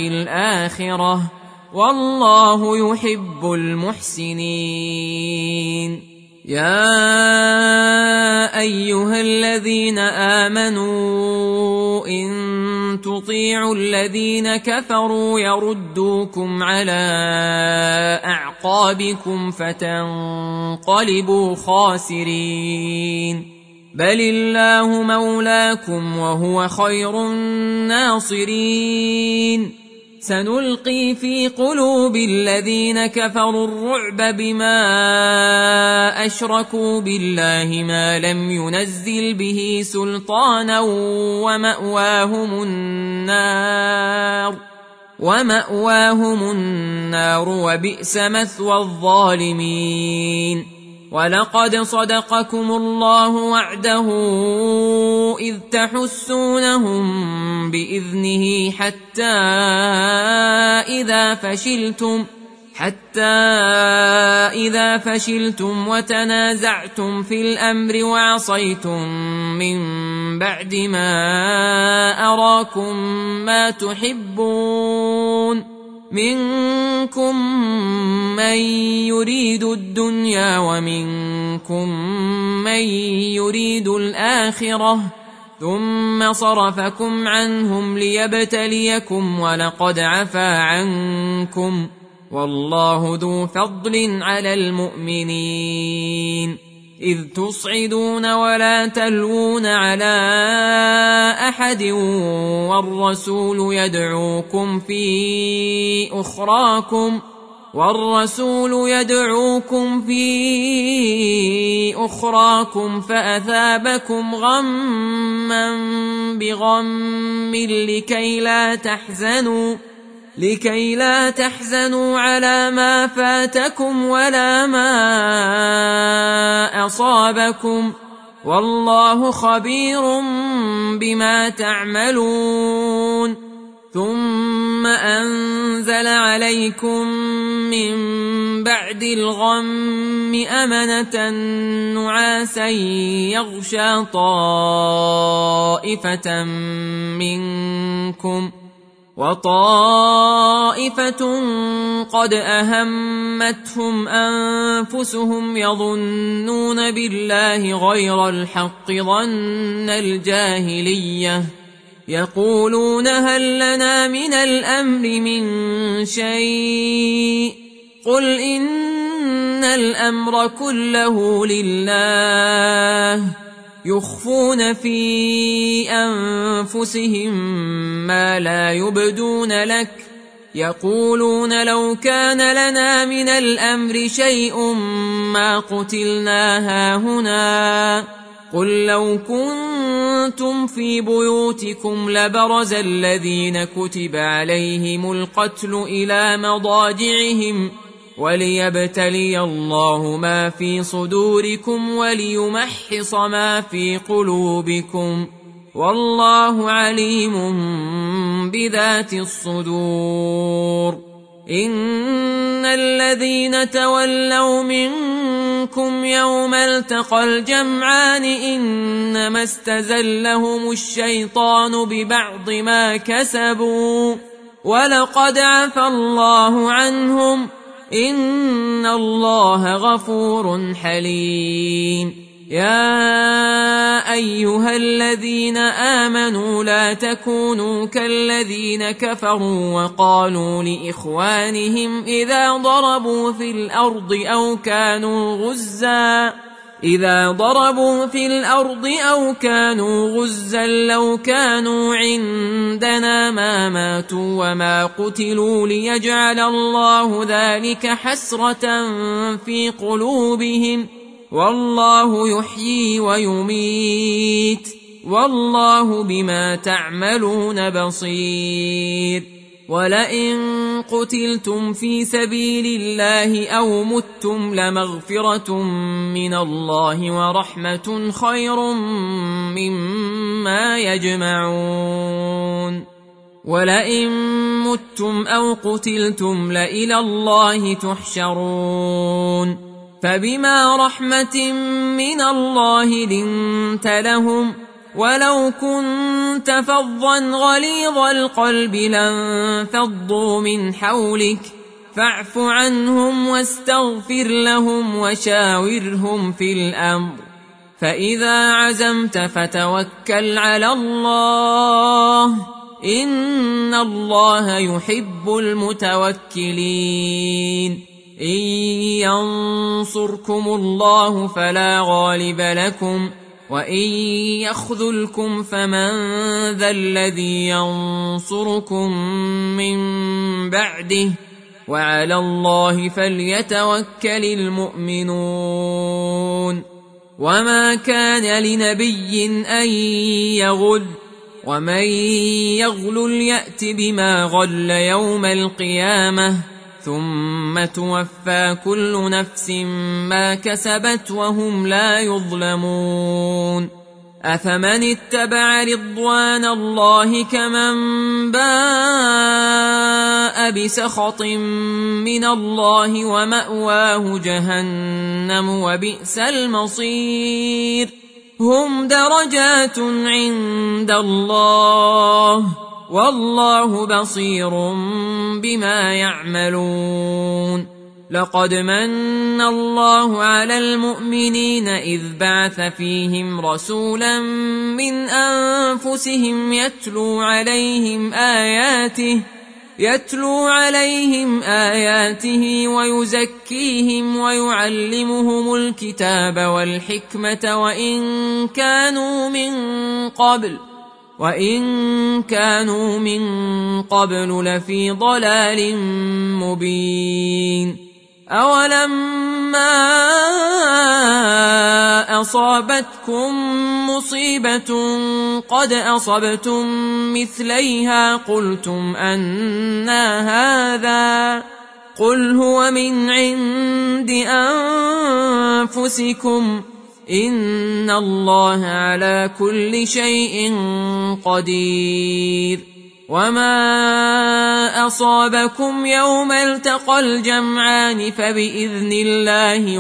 الآخرة والله يحب المحسنين يا أيها الذين آمنوا إن تطيعوا الذين كفروا يردوكم على أعقابكم فتنقلبوا خاسرين بل الله مولاكم وهو خير الناصرين سنلقي في قلوب الذين كفروا الرعب بما أشركوا بالله ما لم ينزل به سلطانا ومأواهم النار وبئس مثوى الظالمين ولقد صدقكم الله وعده إذ تحسونهم بإذنه حتى إذا فشلتم وتنازعتم في الأمر وعصيتم من بعد ما أراكم ما تحبون منكم من يريد الدنيا ومنكم من يريد الآخرة ثم صرفكم عنهم ليبتليكم ولقد عفا عنكم والله ذو فضل على المؤمنين إذ تصعدون ولا تلوون على أحد والرسول يدعوكم في أخراكم فأثابكم غما بغم لكي لا تحزنوا على ما فاتكم ولا ما أصابكم والله خبير بما تعملون ثم أنزل عليكم من بعد الغم أمنة نعاسا يغشى طائفة منكم وطائفة قد أهمتهم أنفسهم يظنون بالله غير الحق ظن الجاهلية يقولون هل لنا من الأمر من شيء قل إن الأمر كله لله يخفون في أنفسهم ما لا يبدون لك يقولون لو كان لنا من الأمر شيء ما قتلنا هاهنا قل لو كنتم في بيوتكم لبرز الذين كتب عليهم القتل إلى مضاجعهم وليبتلي الله ما في صدوركم وليمحص ما في قلوبكم والله عليم بذات الصدور إن الذين تولوا منكم يوم التقى الجمعان إنما استزلهم الشيطان ببعض ما كسبوا ولقد عفى الله عنهم إن الله غفور حليم يا أيها الذين آمنوا لا تكونوا كالذين كفروا وقالوا لإخوانهم إذا ضربوا في الأرض أو كانوا غزا لو كانوا عندنا ما ماتوا وما قتلوا ليجعل الله ذلك حسرة في قلوبهم والله يحيي ويميت والله بما تعملون بصير ولئن قتلتم في سبيل الله أو متم لمغفرة من الله ورحمة خير مما يجمعون ولئن متم أو قتلتم لإلى الله تحشرون فبما رحمة من الله لنت لهم ولو كنت فظا غليظ القلب لانفضوا من حولك فاعف عنهم واستغفر لهم وشاورهم في الأمر، فإذا عزمت فتوكل على الله، إن الله يحب المتوكلين. إن ينصركم الله فلا غالب لكم، وإن يخذلكم فمن ذا الذي ينصركم من بعده، وعلى الله فليتوكل المؤمنون. وما كان لنبي أن يغل، ومن يغلل يأت بما غل يوم القيامة، ثم توفى كل نفس ما كسبت وهم لا يظلمون. أفمن اتبع رضوان الله كمن باء بسخط من الله ومأواه جهنم وبئس المصير. هم درجات عند الله، والله بصير بما يعملون. لقد من الله على المؤمنين إذ بعث فيهم رسولا من أنفسهم يتلو عليهم آياته ويزكيهم ويعلمهم الكتاب والحكمة وإن كانوا من قبل لفي ضلال مبين. أولما أصابتكم مصيبة قد أصبتم مثليها قلتم أنى هذا، قل هو من عند أنفسكم، إن الله على كل شيء قدير. وما أصابكم يوم التقى الجمعان فبإذن الله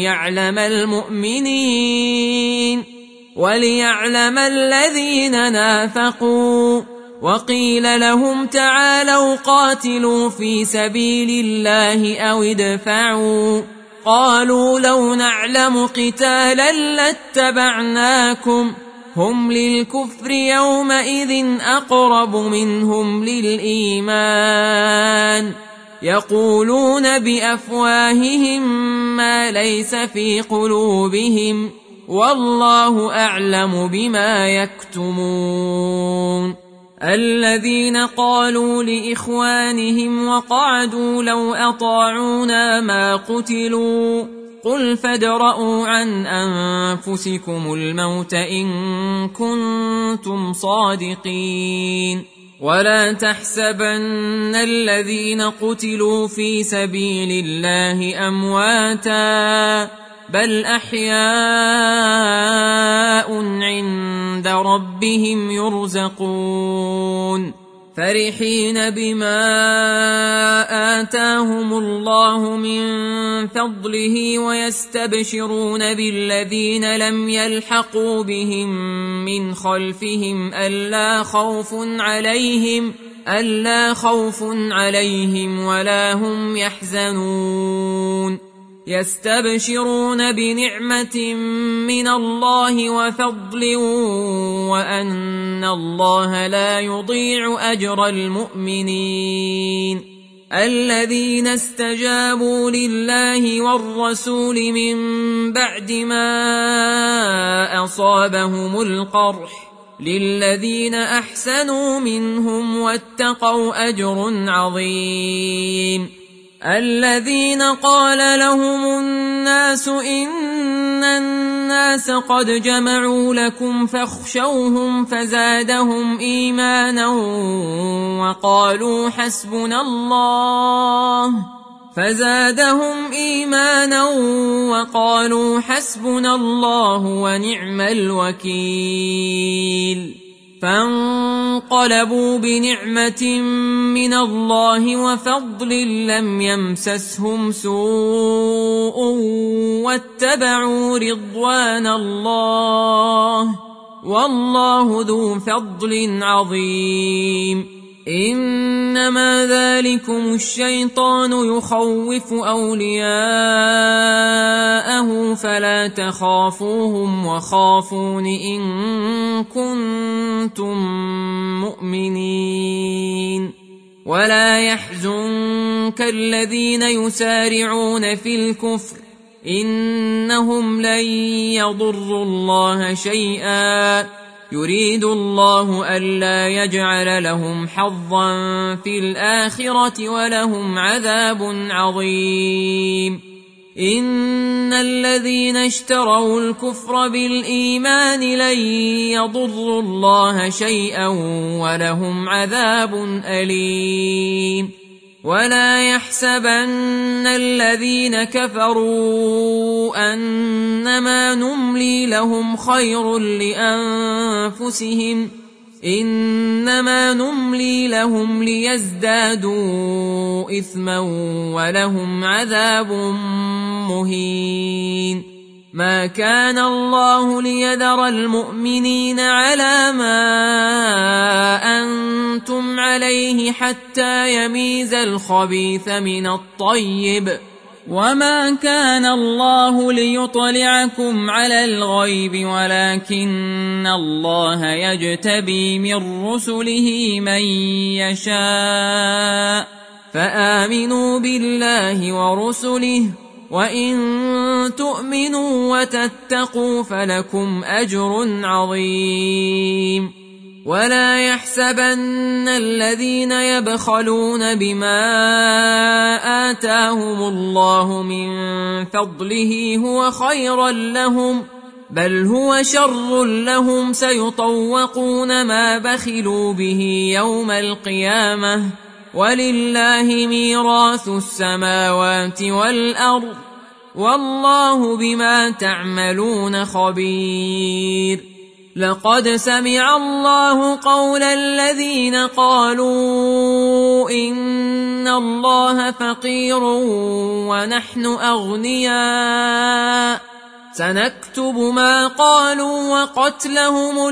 وليعلم الذين نافقوا. وقيل لهم تعالوا قاتلوا في سبيل الله أو ادفعوا، قالوا لو نعلم قتالا لاتبعناكم، هم للكفر يومئذ أقرب منهم للإيمان، يقولون بأفواههم ما ليس في قلوبهم، والله أعلم بما يكتمون. الذين قالوا لإخوانهم وقعدوا لو أطاعونا ما قتلوا، قل فادرءوا عن أنفسكم الموت إن كنتم صادقين. ولا تحسبن الذين قتلوا في سبيل الله أمواتا، بل أحياء عند ربهم يرزقون، فرحين بما آتاهم الله من فضله ويستبشرون بالذين لم يلحقوا بهم من خلفهم ألا خوف عليهم ولا هم يحزنون. يستبشرون بنعمة من الله وفضل وأن الله لا يضيع أجر المؤمنين. الذين استجابوا لله والرسول من بعد ما أصابهم القرح، للذين أحسنوا منهم واتقوا أجر عظيم. الذين قال لهم الناس إن الناس قد جمعوا لكم فاخشوهم فزادهم إيمانا وقالوا حسبنا الله ونعم الوكيل. فانقلبوا بنعمة من الله وفضل لم يمسسهم سوء واتبعوا رضوان الله، والله ذو فضل عظيم. إنما ذلكم الشيطان يخوف أولياءه فلا تخافوهم وخافون إن كنتم مؤمنين ولا يحزنك الذين يسارعون في الكفر إنهم لن يضروا الله شيئا يريد الله ألا يجعل لهم حظا في الآخرة ولهم عذاب عظيم إن الذين اشتروا الكفر بالإيمان لن يضروا الله شيئا ولهم عذاب أليم ولا يحسبن الذين كفروا أنما نملي لهم خير لأنفسهم إنما نملي لهم ليزدادوا إثما ولهم عذاب مهين ما كان الله ليذر المؤمنين على ما أنتم عليه حتى يميز الخبيث من الطيب وما كان الله ليطلعكم على الغيب ولكن الله يجتبي من رسله من يشاء فآمنوا بالله ورسله وإن تؤمنوا وتتقوا فلكم أجر عظيم ولا يحسبن الذين يبخلون بما آتاهم الله من فضله هو خيرا لهم بل هو شر لهم سيطوقون ما بخلوا به يوم القيامة ولله ميراث السماوات والأرض والله بما تعملون خبير لقد سمع الله قول الذين قالوا إن الله فقير ونحن أغنياء سنكتب ما قالوا وقتلهم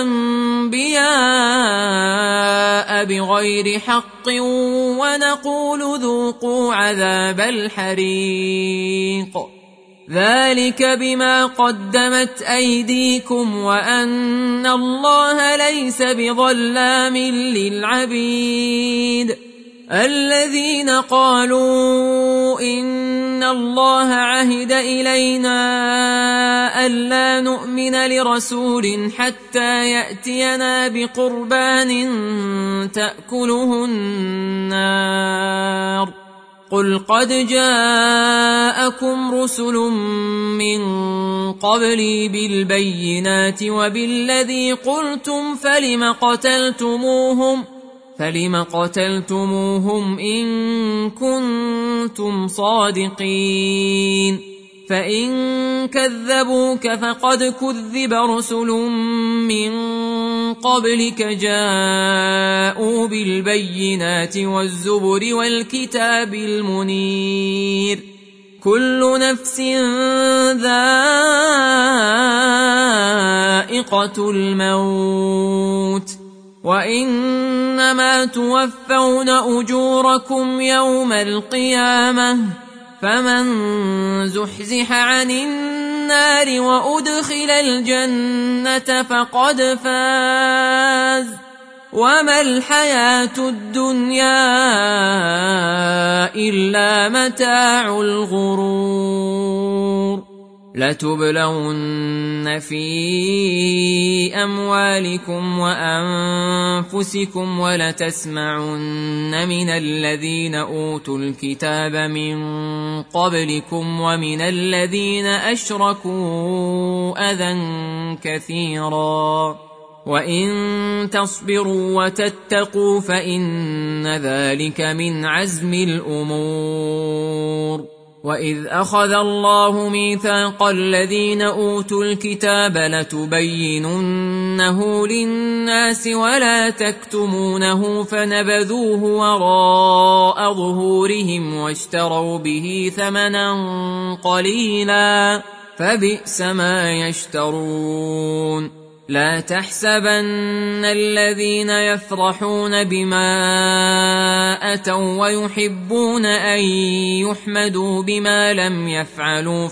الأنبياء بغير حق ونقول ذوقوا عذاب الحريق ذلك بما قدمت أيديكم وأن الله ليس بظلام للعبيد الذين قالوا إن الله عهد إلينا ألا نؤمن لرسول حتى يأتينا بقربان تأكله النار قل قد جاءكم رسل من قبلي بالبينات وبالذي قلتم فلم قتلتموهم إن كنتم صادقين فإن كذبوك فقد كذب رسل من قبلك جاءوا بالبينات والزبر والكتاب المنير كل نفس ذائقة الموت وإنما توفون أجوركم يوم القيامة فمن زحزح عن النار وأدخل الجنة فقد فاز وما الحياة الدنيا إلا متاع الغرور لتبلون في أموالكم وأنفسكم ولتسمعن من الذين أوتوا الكتاب من قبلكم ومن الذين أشركوا أذى كثيرا وإن تصبروا وتتقوا فإن ذلك من عزم الأمور وإذ أخذ الله ميثاق الذين أوتوا الكتاب لتبيننه للناس ولا تكتمونه فنبذوه وراء ظهورهم واشتروا به ثمنا قليلا فبئس ما يشترون لا تحسبن الذين يفرحون بما أتوا ويحبون أن يحمدوا بما لم يفعلوا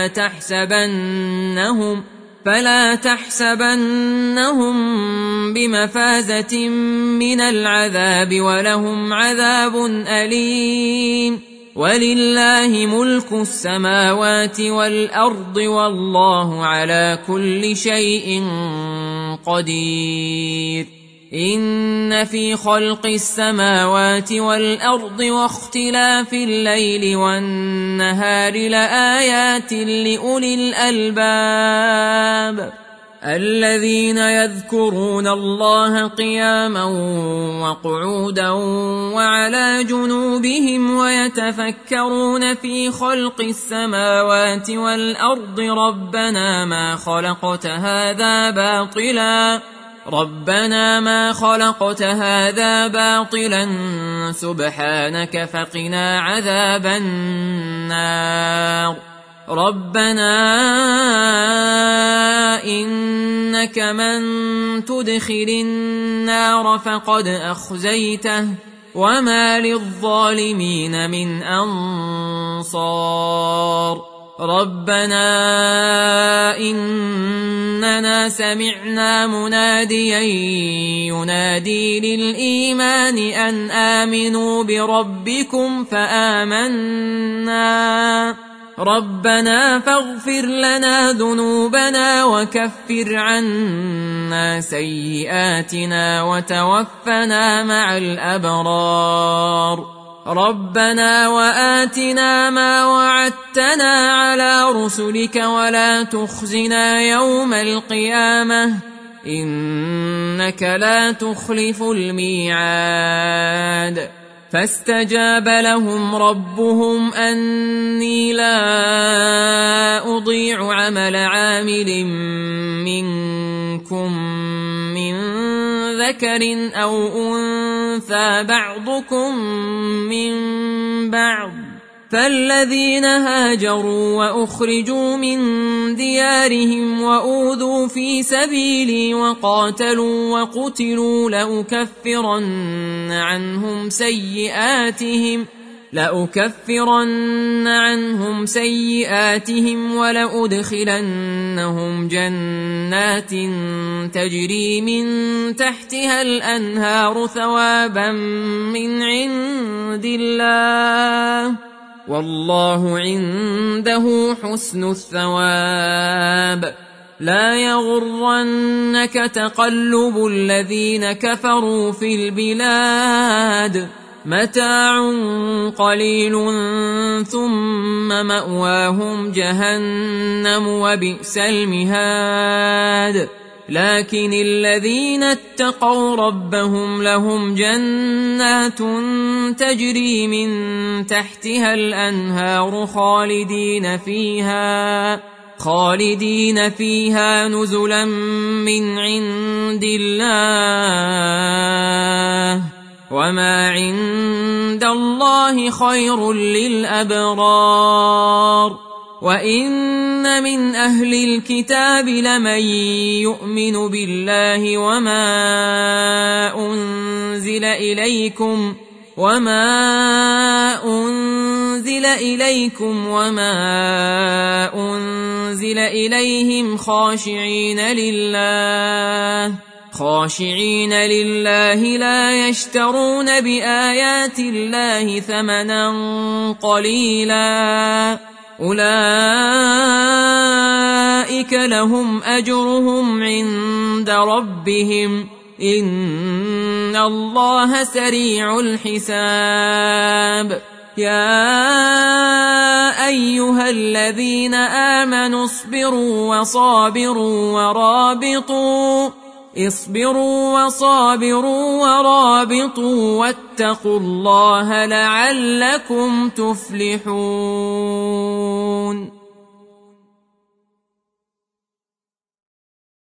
فلا تحسبنهم بمفازة من العذاب ولهم عذاب أليم ولله ملك السماوات والأرض والله على كل شيء قدير إن في خلق السماوات والأرض واختلاف الليل والنهار لآيات لأولي الألباب الذين يذكرون الله قياما وقعودا وعلى جنوبهم ويتفكرون في خلق السماوات والأرض ربنا ما خلقت هذا باطلا سبحانك فقنا عذاب النار ربنا إنك من تدخل النار فقد أخزيته وما للظالمين من أنصار ربنا إننا سمعنا مناديا ينادي للإيمان أن آمنوا بربكم فآمنا ربنا فاغفر لنا ذنوبنا وكفر عنا سيئاتنا وتوفنا مع الأبرار ربنا وآتنا ما وعدتنا على رسلك ولا تخزنا يوم القيامة إنك لا تخلف الميعاد فاستجاب لهم ربهم أني لا أضيع عمل عامل منكم من ذكر أو أنثى بعضكم من بعض فالذين هاجروا وأخرجوا من ديارهم وأوذوا في سبيلي وقاتلوا وقتلوا لأكفرن عنهم سيئاتهم ولأدخلنهم جنات تجري من تحتها الأنهار ثوابا من عند الله والله عنده حسن الثواب لا يغرنك تقلب الذين كفروا في البلاد متاع قليل ثم مأواهم جهنم وبئس المهاد لكن الذين اتقوا ربهم لهم جنات تجري من تحتها الأنهار خالدين فيها نزلا من عند الله وما عند الله خير للأبرار وإن من أهل الكتاب لمن يؤمن بالله وما أنزل إليكم وما أنزل إليهم خاشعين لله لا يشترون بآيات الله ثمنا قليلا أولئك لهم أجرهم عند ربهم إن الله سريع الحساب يا أيها الذين آمنوا اصبروا وصابروا ورابطوا واتقوا الله لعلكم تفلحون